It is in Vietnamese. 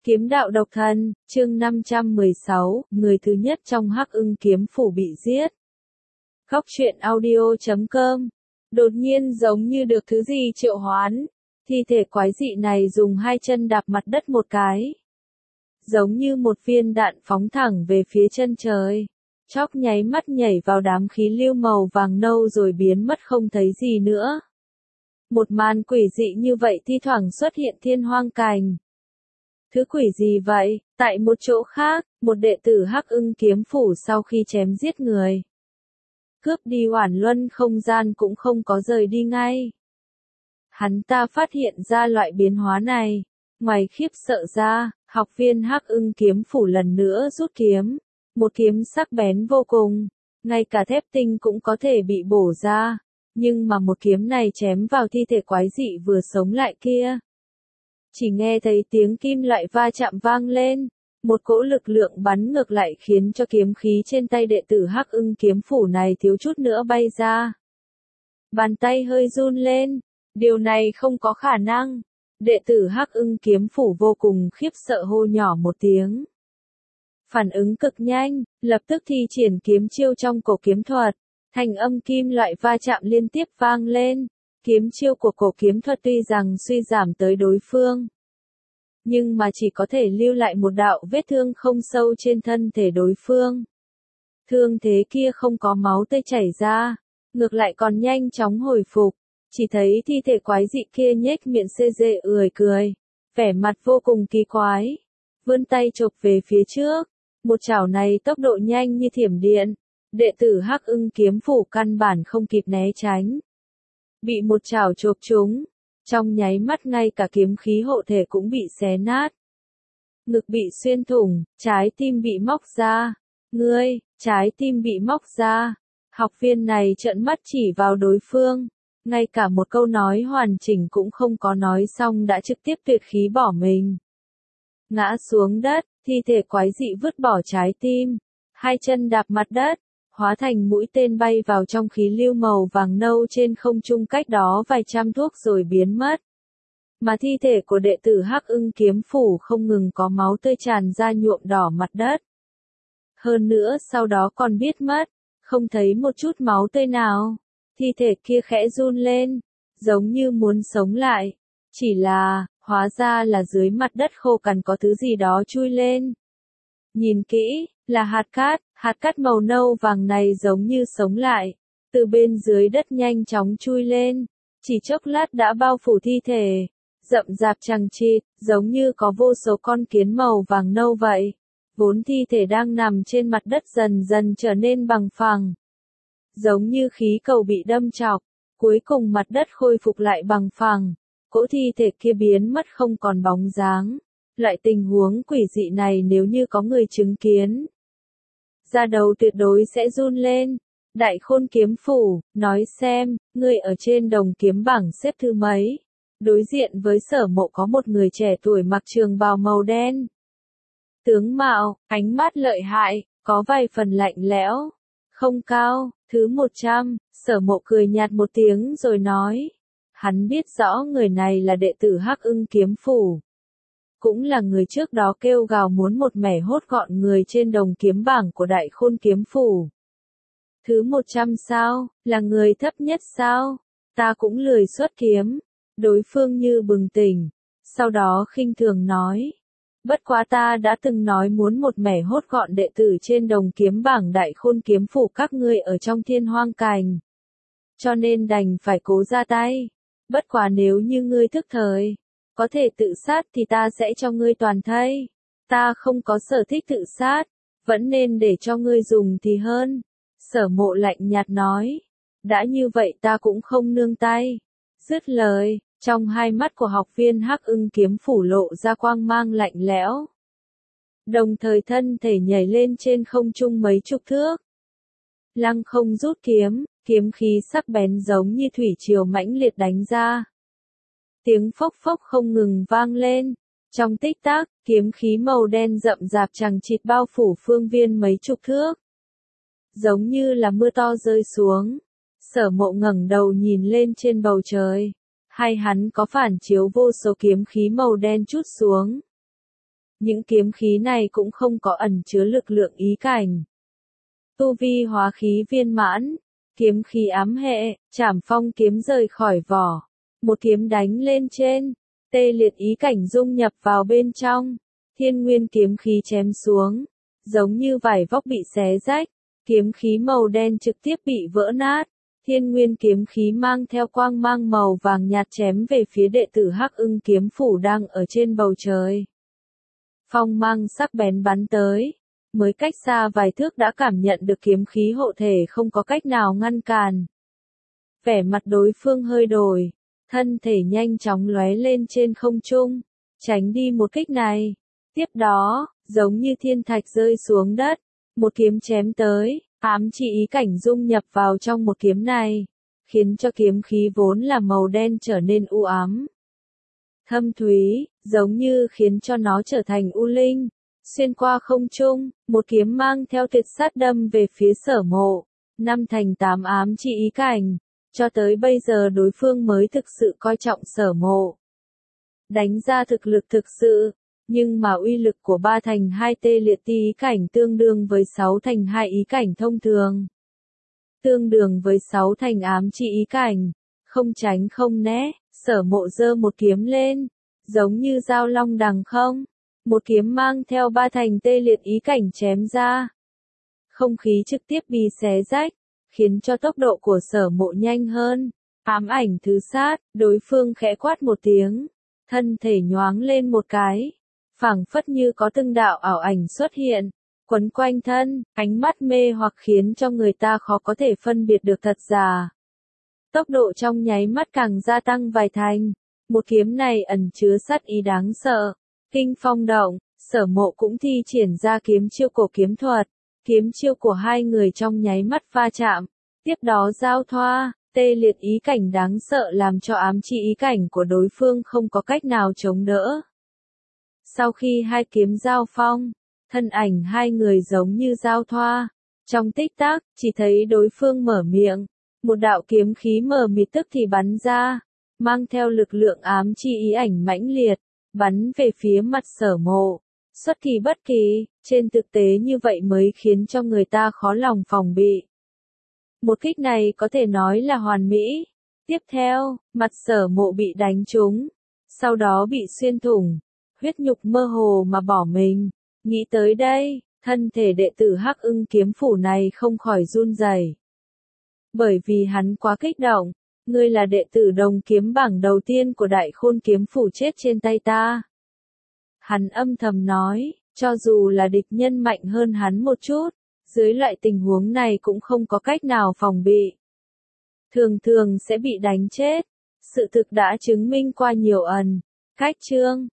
Kiếm đạo độc thân, chương 516, người thứ nhất trong Hắc Ưng kiếm phủ bị giết. Góc truyện audio.com. Đột nhiên giống như được thứ gì triệu hoán, thi thể quái dị này dùng hai chân đạp mặt đất một cái. Giống như một viên đạn phóng thẳng về phía chân trời. Chóc nháy mắt nhảy vào đám khí lưu màu vàng nâu rồi biến mất không thấy gì nữa. Một màn quỷ dị như vậy thi thoảng xuất hiện thiên hoang cành. Thứ quỷ gì vậy? Tại một chỗ khác, một đệ tử Hắc Ưng kiếm phủ sau khi chém giết người, cướp đi Oản Luân không gian cũng không có rời đi ngay. Hắn ta phát hiện ra loại biến hóa này. Ngoài khiếp sợ ra, học viên Hắc Ưng kiếm phủ lần nữa rút kiếm. Một kiếm sắc bén vô cùng. Ngay cả thép tinh cũng có thể bị bổ ra. Nhưng mà một kiếm này chém vào thi thể quái dị vừa sống lại kia. Chỉ nghe thấy tiếng kim loại va chạm vang lên, một cỗ lực lượng bắn ngược lại khiến cho kiếm khí trên tay đệ tử Hắc Ưng kiếm phủ này thiếu chút nữa bay ra. Bàn tay hơi run lên, điều này không có khả năng. Đệ tử Hắc Ưng kiếm phủ vô cùng khiếp sợ hô nhỏ một tiếng. Phản ứng cực nhanh, lập tức thi triển kiếm chiêu trong cổ kiếm thuật, thanh âm kim loại va chạm liên tiếp vang lên. Kiếm chiêu của cổ kiếm thuật tuy rằng suy giảm tới đối phương, nhưng mà chỉ có thể lưu lại một đạo vết thương không sâu trên thân thể đối phương. Thương thế kia không có máu tươi chảy ra, ngược lại còn nhanh chóng hồi phục. Chỉ thấy thi thể quái dị kia nhếch miệng xê dê cười, vẻ mặt vô cùng kỳ quái, vươn tay chộp về phía trước. Một chảo này tốc độ nhanh như thiểm điện, đệ tử Hắc Ưng kiếm phủ căn bản không kịp né tránh. Bị một chảo chộp trúng, trong nháy mắt ngay cả kiếm khí hộ thể cũng bị xé nát. Ngực bị xuyên thủng, trái tim bị móc ra. Ngươi, trái tim bị móc ra. Học viên này trợn mắt chỉ vào đối phương, ngay cả một câu nói hoàn chỉnh cũng không có nói xong đã trực tiếp tuyệt khí bỏ mình. Ngã xuống đất, thi thể quái dị vứt bỏ trái tim, hai chân đạp mặt đất, hóa thành mũi tên bay vào trong khí lưu màu vàng nâu trên không trung cách đó vài trăm thước rồi biến mất. Mà thi thể của đệ tử Hắc Ưng kiếm phủ không ngừng có máu tươi tràn ra nhuộm đỏ mặt đất. Hơn nữa sau đó còn biết mất, không thấy một chút máu tươi nào. Thi thể kia khẽ run lên, giống như muốn sống lại. Chỉ là, hóa ra là dưới mặt đất khô cằn có thứ gì đó chui lên. Nhìn kỹ, là hạt cát màu nâu vàng này giống như sống lại, từ bên dưới đất nhanh chóng chui lên, chỉ chốc lát đã bao phủ thi thể, rậm rạp chằng chịt, giống như có vô số con kiến màu vàng nâu vậy. Vốn thi thể đang nằm trên mặt đất dần dần trở nên bằng phẳng, giống như khí cầu bị đâm chọc, cuối cùng mặt đất khôi phục lại bằng phẳng, cỗ thi thể kia biến mất không còn bóng dáng. Loại tình huống quỷ dị này nếu như có người chứng kiến, da đầu tuyệt đối sẽ run lên. Đại Khôn kiếm phủ, nói xem, ngươi ở trên đồng kiếm bảng xếp thứ mấy? Đối diện với Sở Mộ có một người trẻ tuổi mặc trường bào màu đen. Tướng mạo, ánh mắt lợi hại, có vài phần lạnh lẽo. Không cao, thứ 100, Sở Mộ cười nhạt một tiếng rồi nói. Hắn biết rõ người này là đệ tử Hắc Ưng kiếm phủ, cũng là người trước đó kêu gào muốn một mẻ hốt gọn người trên đồng kiếm bảng của Đại Khôn kiếm phủ. Thứ 100 sao, là người thấp nhất sao? Ta cũng lười xuất kiếm. Đối phương như bừng tỉnh, sau đó khinh thường nói. Bất quá ta đã từng nói muốn một mẻ hốt gọn đệ tử trên đồng kiếm bảng Đại Khôn kiếm phủ các ngươi ở trong thiên hoang cành. Cho nên đành phải cố ra tay. Bất quá nếu như ngươi thức thời, có thể tự sát thì ta sẽ cho ngươi toàn thây. Ta không có sở thích tự sát, vẫn nên để cho ngươi dùng thì hơn. Sở Mộ lạnh nhạt nói. Đã như vậy ta cũng không nương tay. Dứt lời, trong hai mắt của học viên Hắc Ưng kiếm phủ lộ ra quang mang lạnh lẽo. Đồng thời thân thể nhảy lên trên không trung mấy chục thước. Lăng không rút kiếm, kiếm khí sắc bén giống như thủy triều mãnh liệt đánh ra. Tiếng phốc phốc không ngừng vang lên. Trong tích tắc, kiếm khí màu đen rậm rạp chằng chịt bao phủ phương viên mấy chục thước. Giống như là mưa to rơi xuống. Sở Mộ ngẩng đầu nhìn lên trên bầu trời. Hai hắn có phản chiếu vô số kiếm khí màu đen trút xuống. Những kiếm khí này cũng không có ẩn chứa lực lượng ý cảnh. Tu vi hóa khí viên mãn, kiếm khí ám hệ, Trảm Phong kiếm rời khỏi vỏ, một kiếm đánh lên trên, tê liệt ý cảnh dung nhập vào bên trong, Thiên Nguyên kiếm khí chém xuống, giống như vải vóc bị xé rách, kiếm khí màu đen trực tiếp bị vỡ nát. Thiên Nguyên kiếm khí mang theo quang mang màu vàng nhạt chém về phía đệ tử Hắc Ưng kiếm phủ đang ở trên bầu trời. Phong mang sắc bén bắn tới, mới cách xa vài thước đã cảm nhận được kiếm khí hộ thể không có cách nào ngăn cản. Vẻ mặt đối phương hơi đổi, thân thể nhanh chóng lóe lên trên không trung, tránh đi một kích này. Tiếp đó, giống như thiên thạch rơi xuống đất, một kiếm chém tới, ám chỉ ý cảnh dung nhập vào trong một kiếm này, khiến cho kiếm khí vốn là màu đen trở nên u ám. Thâm thúy, giống như khiến cho nó trở thành u linh, xuyên qua không trung, một kiếm mang theo tuyệt sát đâm về phía Sở Mộ, 5 thành 8 ám chỉ ý cảnh, cho tới bây giờ đối phương mới thực sự coi trọng Sở Mộ. Đánh ra thực lực thực sự, nhưng mà uy lực của 3 thành 2 tê liệt ti ý cảnh tương đương với 6 thành 2 ý cảnh thông thường. Tương đương với 6 thành ám chỉ ý cảnh, không tránh không né, Sở Mộ giơ một kiếm lên, giống như dao long đằng không, một kiếm mang theo 3 thành tê liệt ý cảnh chém ra. Không khí trực tiếp bị xé rách, khiến cho tốc độ của Sở Mộ nhanh hơn. Ám ảnh thứ sát, đối phương khẽ quát một tiếng, thân thể nhoáng lên một cái, phảng phất như có từng đạo ảo ảnh xuất hiện, quấn quanh thân, ánh mắt mê hoặc khiến cho người ta khó có thể phân biệt được thật giả. Tốc độ trong nháy mắt càng gia tăng vài thành, một kiếm này ẩn chứa sát ý đáng sợ, kinh phong động, Sở Mộ cũng thi triển ra kiếm chiêu cổ kiếm thuật, kiếm chiêu của hai người trong nháy mắt va chạm, tiếp đó giao thoa, tê liệt ý cảnh đáng sợ làm cho ám chỉ ý cảnh của đối phương không có cách nào chống đỡ. Sau khi hai kiếm giao phong, thân ảnh hai người giống như giao thoa, trong tích tắc, chỉ thấy đối phương mở miệng, một đạo kiếm khí mờ mịt tức thì bắn ra, mang theo lực lượng ám chi ý ảnh mãnh liệt, bắn về phía mặt Sở Mộ. Xuất kỳ bất kỳ, trên thực tế như vậy mới khiến cho người ta khó lòng phòng bị. Một kích này có thể nói là hoàn mỹ. Tiếp theo, mặt Sở Mộ bị đánh trúng, sau đó bị xuyên thủng, huyết nhục mơ hồ mà bỏ mình. Nghĩ tới đây, thân thể đệ tử Hắc Ưng kiếm phủ này không khỏi run rẩy. Bởi vì hắn quá kích động, ngươi là đệ tử đồng kiếm bảng đầu tiên của Đại Khôn kiếm phủ chết trên tay ta. Hắn âm thầm nói, cho dù là địch nhân mạnh hơn hắn một chút, dưới loại tình huống này cũng không có cách nào phòng bị. Thường thường sẽ bị đánh chết. Sự thực đã chứng minh qua nhiều ẩn. Cách chương